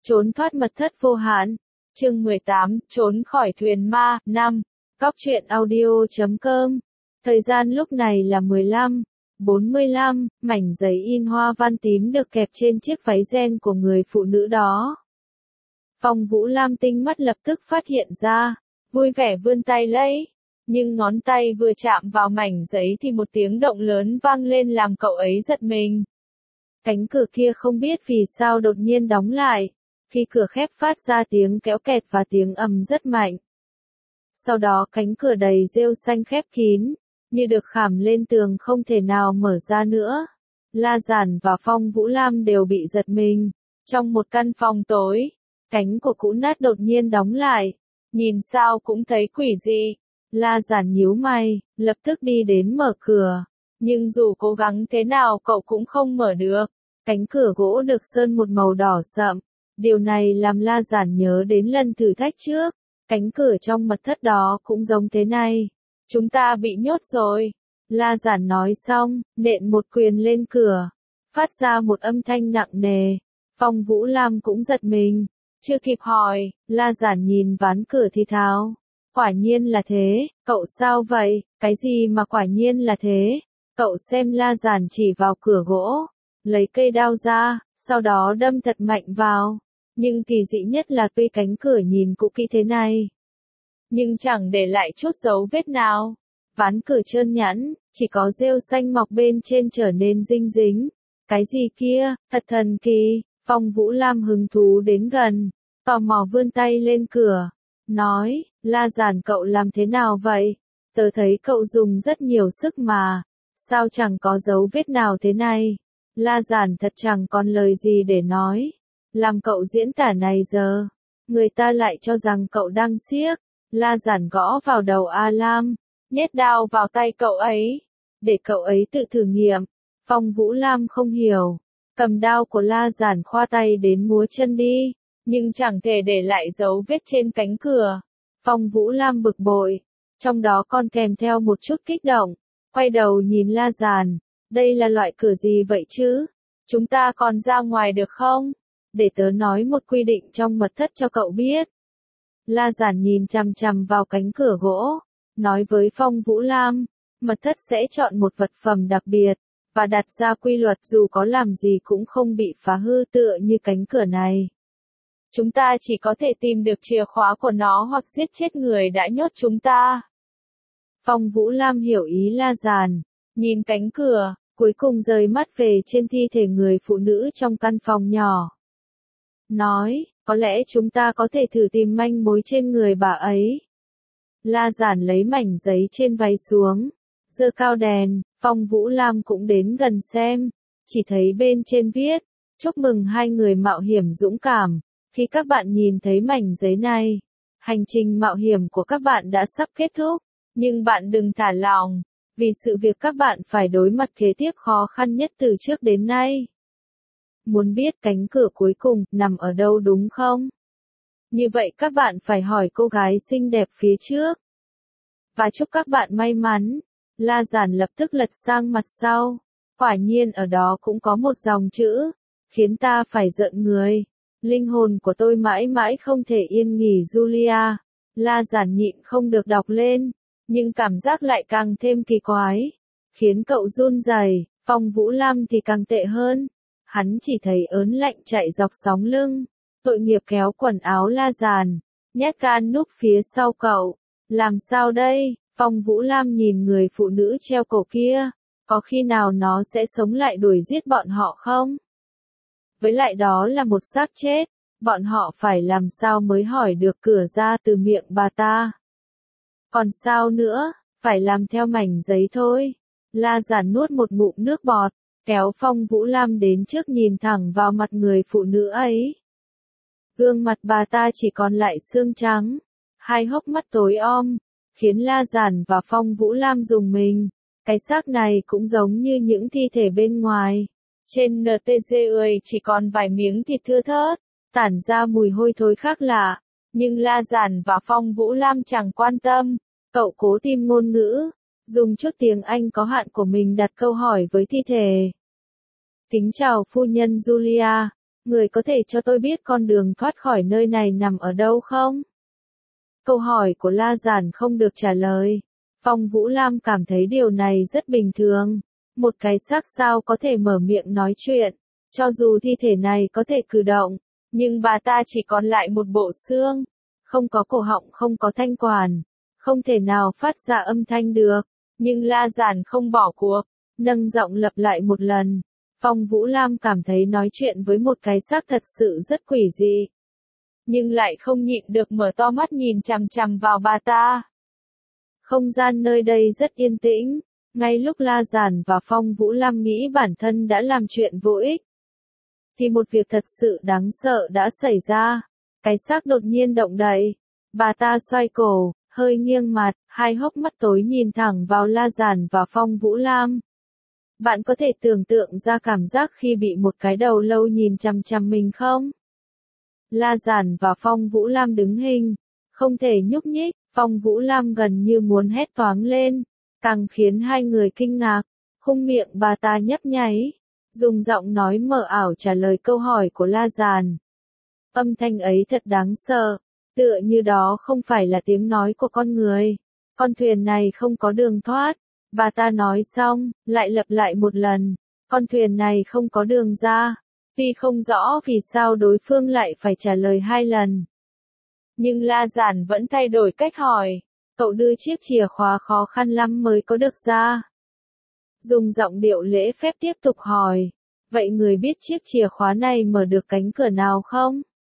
Trốn thoát mật thất vô hạn. Chương 18, trốn khỏi thuyền ma, 5. Cóc truyện audio.com. Thời gian lúc này là 15:45, mảnh giấy in hoa văn tím được kẹp trên chiếc váy ren của người phụ nữ đó. Phong Vũ Lam tinh mắt lập tức phát hiện ra, vui vẻ vươn tay lấy. Nhưng ngón tay vừa chạm vào mảnh giấy thì một tiếng động lớn vang lên làm cậu ấy giật mình. Cánh cửa kia không biết vì sao đột nhiên đóng lại. Khi cửa khép phát ra tiếng kéo kẹt và tiếng ầm rất mạnh. Sau đó cánh cửa đầy rêu xanh khép kín, như được khảm lên tường không thể nào mở ra nữa. La Giản và Phong Vũ Lam đều bị giật mình. Trong một căn phòng tối, cánh của cũ nát đột nhiên đóng lại. Nhìn sao cũng thấy quỷ dị. La Giản nhíu mày, lập tức đi đến mở cửa. Nhưng dù cố gắng thế nào cậu cũng không mở được. Cánh cửa gỗ được sơn một màu đỏ sậm. Điều này làm La Giản nhớ đến lần thử thách trước. Cánh cửa trong mật thất đó cũng giống thế này. Chúng ta bị nhốt rồi. La Giản nói xong, nện một quyền lên cửa. Phát ra một âm thanh nặng nề. Phong Vũ Lam cũng giật mình. Chưa kịp hỏi, La Giản nhìn ván cửa thì thào. Quả nhiên là thế, cậu sao vậy? Cái gì mà quả nhiên là thế? Cậu xem. La Giản chỉ vào cửa gỗ. Lấy cây đao ra, sau đó đâm thật mạnh vào. Nhưng kỳ dị nhất là tuy cánh cửa nhìn cũ kỹ thế này, nhưng chẳng để lại chút dấu vết nào. Ván cửa trơn nhẵn, chỉ có rêu xanh mọc bên trên trở nên dinh dính. Cái gì kia, thật thần kỳ. Phong Vũ Lam hứng thú đến gần, tò mò vươn tay lên cửa. Nói, La Giản cậu làm thế nào vậy? Tớ thấy cậu dùng rất nhiều sức mà. Sao chẳng có dấu vết nào thế này? La Giản thật chẳng còn lời gì để nói. Làm cậu diễn tả này giờ, người ta lại cho rằng cậu đang xiếc. La Giản gõ vào đầu A Lam, nhét đao vào tay cậu ấy, để cậu ấy tự thử nghiệm. Phong Vũ Lam không hiểu, cầm đao của La Giản khoa tay đến múa chân đi, nhưng chẳng thể để lại dấu vết trên cánh cửa. Phong Vũ Lam bực bội, trong đó còn kèm theo một chút kích động, quay đầu nhìn La Giản, đây là loại cửa gì vậy chứ? Chúng ta còn ra ngoài được không? Để tớ nói một quy định trong mật thất cho cậu biết. La Giản nhìn chằm chằm vào cánh cửa gỗ, nói với Phong Vũ Lam, mật thất sẽ chọn một vật phẩm đặc biệt, và đặt ra quy luật dù có làm gì cũng không bị phá hư tựa như cánh cửa này. Chúng ta chỉ có thể tìm được chìa khóa của nó hoặc giết chết người đã nhốt chúng ta. Phong Vũ Lam hiểu ý La Giản, nhìn cánh cửa, cuối cùng rời mắt về trên thi thể người phụ nữ trong căn phòng nhỏ. Nói, có lẽ chúng ta có thể thử tìm manh mối trên người bà ấy. La Giản lấy mảnh giấy trên váy xuống, giơ cao đèn. Phong Vũ Lam cũng đến gần xem, chỉ thấy bên trên viết, chúc mừng hai người mạo hiểm dũng cảm. Khi các bạn nhìn thấy mảnh giấy này, hành trình mạo hiểm của các bạn đã sắp kết thúc, nhưng bạn đừng thả lỏng, vì sự việc các bạn phải đối mặt kế tiếp khó khăn nhất từ trước đến nay. Muốn biết cánh cửa cuối cùng nằm ở đâu đúng không? Như vậy các bạn phải hỏi cô gái xinh đẹp phía trước. Và chúc các bạn may mắn. La Giản lập tức lật sang mặt sau. Quả nhiên ở đó cũng có một dòng chữ, khiến ta phải rợn người. Linh hồn của tôi mãi mãi không thể yên nghỉ Julia. La Giản nhịn không được đọc lên, nhưng cảm giác lại càng thêm kỳ quái, khiến cậu run rẩy. Phong Vũ Lam thì càng tệ hơn. Hắn chỉ thấy ớn lạnh chạy dọc sóng lưng. Tội nghiệp kéo quần áo La Giản, nhét can núp phía sau cậu. Làm sao đây? Phong Vũ Lam nhìn người phụ nữ treo cổ kia. Có khi nào nó sẽ sống lại đuổi giết bọn họ không? Với lại đó là một xác chết. Bọn họ phải làm sao mới hỏi được cửa ra từ miệng bà ta? Còn sao nữa? Phải làm theo mảnh giấy thôi. La Giản nuốt một ngụm nước bọt, kéo Phong Vũ Lam đến trước nhìn thẳng vào mặt người phụ nữ ấy. Gương mặt bà ta chỉ còn lại xương trắng, hai hốc mắt tối om, khiến La Giản và Phong Vũ Lam rùng mình. Cái xác này cũng giống như những thi thể bên ngoài. Trên NTG chỉ còn vài miếng thịt thưa thớt, tản ra mùi hôi thối khác lạ. Nhưng La Giản và Phong Vũ Lam chẳng quan tâm. Cậu cố tìm ngôn ngữ, dùng chút tiếng Anh có hạn của mình đặt câu hỏi với thi thể. Kính chào phu nhân Julia. Người có thể cho tôi biết con đường thoát khỏi nơi này nằm ở đâu không? Câu hỏi của La Giản không được trả lời. Phong Vũ Lam cảm thấy điều này rất bình thường. Một cái xác sao có thể mở miệng nói chuyện, cho dù thi thể này có thể cử động, nhưng bà ta chỉ còn lại một bộ xương, không có cổ họng, không có thanh quản, không thể nào phát ra âm thanh được. Nhưng La Giản không bỏ cuộc, nâng giọng lặp lại một lần. Phong Vũ Lam cảm thấy nói chuyện với một cái xác thật sự rất quỷ dị, nhưng lại không nhịn được mở to mắt nhìn chằm chằm vào bà ta. Không gian nơi đây rất yên tĩnh, ngay lúc La Giản và Phong Vũ Lam nghĩ bản thân đã làm chuyện vô ích, thì một việc thật sự đáng sợ đã xảy ra. Cái xác đột nhiên động đậy, bà ta xoay cổ, hơi nghiêng mặt, hai hốc mắt tối nhìn thẳng vào La Giản và Phong Vũ Lam. Bạn có thể tưởng tượng ra cảm giác khi bị một cái đầu lâu nhìn chằm chằm mình không? La Giản và Phong Vũ Lam đứng hình, không thể nhúc nhích. Phong Vũ Lam gần như muốn hét toáng lên, càng khiến hai người kinh ngạc. Khung miệng bà ta nhấp nháy, dùng giọng nói mờ ảo trả lời câu hỏi của La Giản. Âm thanh ấy thật đáng sợ, tựa như đó không phải là tiếng nói của con người. Con thuyền này không có đường thoát. Bà ta nói xong, lại lặp lại một lần. Con thuyền này không có đường ra. Tuy không rõ vì sao đối phương lại phải trả lời hai lần, nhưng La Giản vẫn thay đổi cách hỏi. Cậu đưa chiếc chìa khóa khó khăn lắm mới có được ra. Dùng giọng điệu lễ phép tiếp tục hỏi. Vậy người biết chiếc chìa khóa này mở được cánh cửa nào không?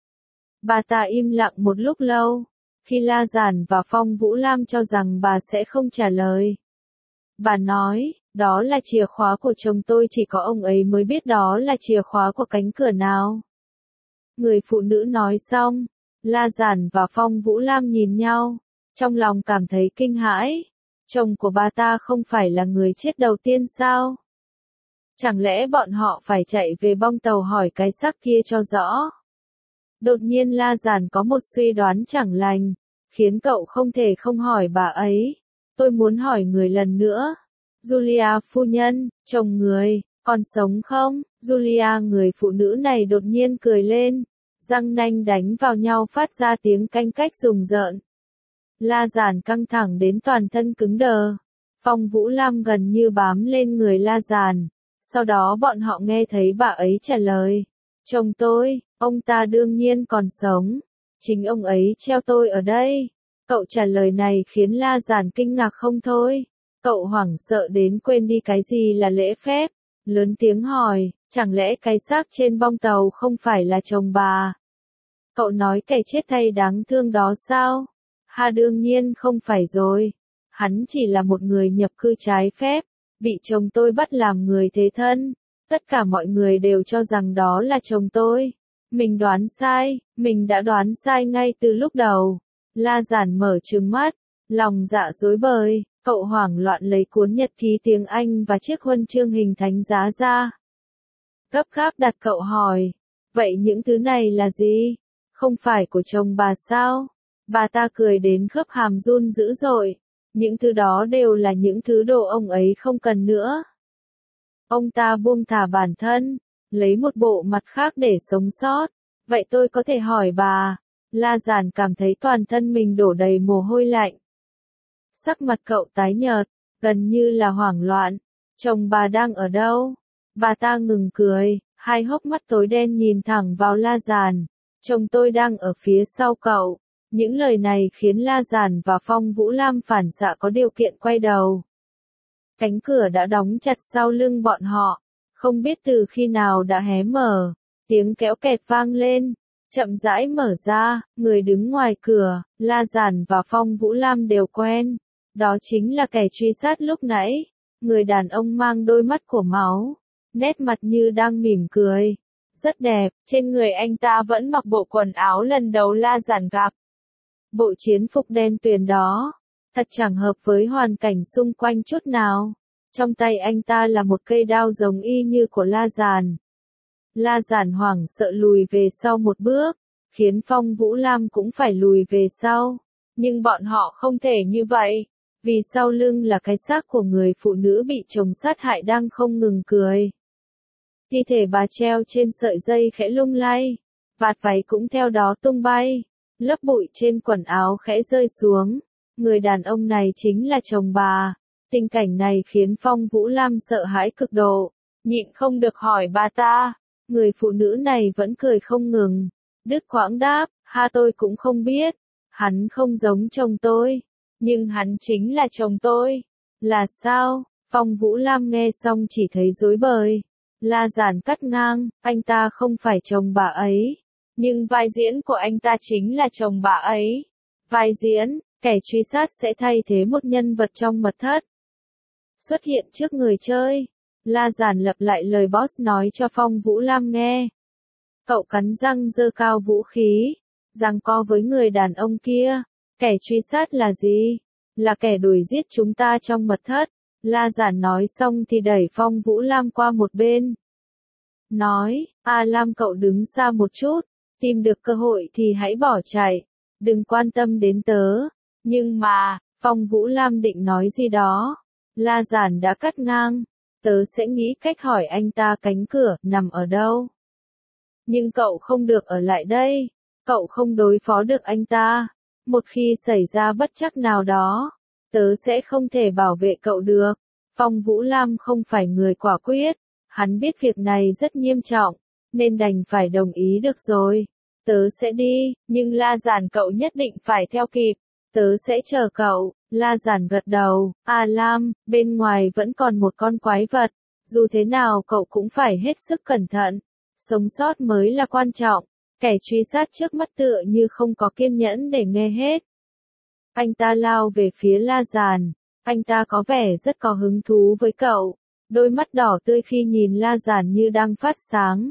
Bà ta im lặng một lúc lâu. Khi La Giản và Phong Vũ Lam cho rằng bà sẽ không trả lời, bà nói, đó là chìa khóa của chồng tôi, chỉ có ông ấy mới biết đó là chìa khóa của cánh cửa nào. Người phụ nữ nói xong, La Giản và Phong Vũ Lam nhìn nhau, trong lòng cảm thấy kinh hãi. Chồng của bà ta không phải là người chết đầu tiên sao? Chẳng lẽ bọn họ phải chạy về bong tàu hỏi cái xác kia cho rõ? Đột nhiên La Giản có một suy đoán chẳng lành, khiến cậu không thể không hỏi bà ấy. Tôi muốn hỏi người lần nữa. Julia phu nhân, chồng người, còn sống không? Julia, người phụ nữ này đột nhiên cười lên, răng nanh đánh vào nhau phát ra tiếng canh cách rùng rợn. La Giản căng thẳng đến toàn thân cứng đờ. Phong Vũ Lam gần như bám lên người La Giản. Sau đó bọn họ nghe thấy bà ấy trả lời. Chồng tôi, ông ta đương nhiên còn sống. Chính ông ấy treo tôi ở đây. Cậu trả lời này khiến La Giản kinh ngạc không thôi. Cậu hoảng sợ đến quên đi cái gì là lễ phép. Lớn tiếng hỏi, chẳng lẽ cái xác trên bong tàu không phải là chồng bà? Cậu nói kẻ chết thay đáng thương đó sao? Đương nhiên không phải rồi. Hắn chỉ là một người nhập cư trái phép, bị chồng tôi bắt làm người thế thân. Tất cả mọi người đều cho rằng đó là chồng tôi. Mình đoán sai, mình đã đoán sai ngay từ lúc đầu. La Giản mở trừng mắt, lòng dạ rối bời, cậu hoảng loạn lấy cuốn nhật ký tiếng Anh và chiếc huân chương hình thánh giá ra. Gấp gáp đặt cậu hỏi, vậy những thứ này là gì? Không phải của chồng bà sao? Bà ta cười đến khớp hàm run dữ dội. Những thứ đó đều là những thứ đồ ông ấy không cần nữa. Ông ta buông thả bản thân, lấy một bộ mặt khác để sống sót. Vậy tôi có thể hỏi bà? La Giản cảm thấy toàn thân mình đổ đầy mồ hôi lạnh. Sắc mặt cậu tái nhợt, gần như là hoảng loạn. Chồng bà đang ở đâu? Bà ta ngừng cười, hai hốc mắt tối đen nhìn thẳng vào La Giản. Chồng tôi đang ở phía sau cậu. Những lời này khiến La Giản và Phong Vũ Lam phản xạ có điều kiện quay đầu. Cánh cửa đã đóng chặt sau lưng bọn họ, không biết từ khi nào đã hé mở. Tiếng kéo kẹt vang lên, chậm rãi mở ra, người đứng ngoài cửa, La Giản và Phong Vũ Lam đều quen. Đó chính là kẻ truy sát lúc nãy, người đàn ông mang đôi mắt của máu, nét mặt như đang mỉm cười. Rất đẹp, trên người anh ta vẫn mặc bộ quần áo lần đầu La Giản gặp. Bộ chiến phục đen tuyền đó, thật chẳng hợp với hoàn cảnh xung quanh chút nào. Trong tay anh ta là một cây đao giống y như của La Giản. La Giản hoảng sợ lùi về sau một bước, khiến Phong Vũ Lam cũng phải lùi về sau. Nhưng bọn họ không thể như vậy, vì sau lưng là cái xác của người phụ nữ bị chồng sát hại đang không ngừng cười. Thi thể bà treo trên sợi dây khẽ lung lay, vạt váy cũng theo đó tung bay, lớp bụi trên quần áo khẽ rơi xuống. Người đàn ông này chính là chồng bà. Tình cảnh này khiến Phong Vũ Lam sợ hãi cực độ, nhịn không được hỏi bà ta. Người phụ nữ này vẫn cười không ngừng, đứt quãng đáp, ha tôi cũng không biết, hắn không giống chồng tôi, nhưng hắn chính là chồng tôi. Là sao? Phong Vũ Lam nghe xong chỉ thấy rối bời. La Giản cắt ngang, anh ta không phải chồng bà ấy, nhưng vai diễn của anh ta chính là chồng bà ấy. Vai diễn, kẻ truy sát sẽ thay thế một nhân vật trong mật thất, xuất hiện trước người chơi. La Giản lặp lại lời boss nói cho Phong Vũ Lam nghe. Cậu cắn răng giơ cao vũ khí, giằng co với người đàn ông kia. Kẻ truy sát là gì? Là kẻ đuổi giết chúng ta trong mật thất. La Giản nói xong thì đẩy Phong Vũ Lam qua một bên. Nói, Lam cậu đứng xa một chút, tìm được cơ hội thì hãy bỏ chạy, đừng quan tâm đến tớ. Nhưng mà, Phong Vũ Lam định nói gì đó. La Giản đã cắt ngang, tớ sẽ nghĩ cách hỏi anh ta cánh cửa nằm ở đâu. Nhưng cậu không được ở lại đây, cậu không đối phó được anh ta. Một khi xảy ra bất trắc nào đó, tớ sẽ không thể bảo vệ cậu được. Phong Vũ Lam không phải người quả quyết, hắn biết việc này rất nghiêm trọng, nên đành phải đồng ý được rồi. Tớ sẽ đi, nhưng La Giản cậu nhất định phải theo kịp. Tớ sẽ chờ cậu. La Giản gật đầu. Lam, bên ngoài vẫn còn một con quái vật. Dù thế nào cậu cũng phải hết sức cẩn thận. Sống sót mới là quan trọng. Kẻ truy sát trước mắt tựa như không có kiên nhẫn để nghe hết. Anh ta lao về phía La Giản. Anh ta có vẻ rất có hứng thú với cậu. Đôi mắt đỏ tươi khi nhìn La Giản như đang phát sáng.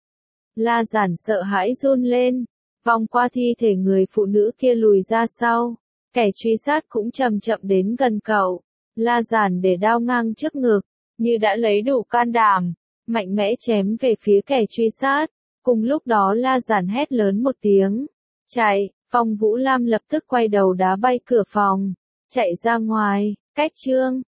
La Giản sợ hãi run lên. Vòng qua thi thể người phụ nữ kia lùi ra sau. Kẻ truy sát cũng chậm chậm đến gần cậu. La Giản để đao ngang trước ngực, như đã lấy đủ can đảm, mạnh mẽ chém về phía kẻ truy sát. Cùng lúc đó La Giản hét lớn một tiếng. Chạy! Phong Vũ Lam lập tức quay đầu đá bay cửa phòng. Chạy ra ngoài. Cách chương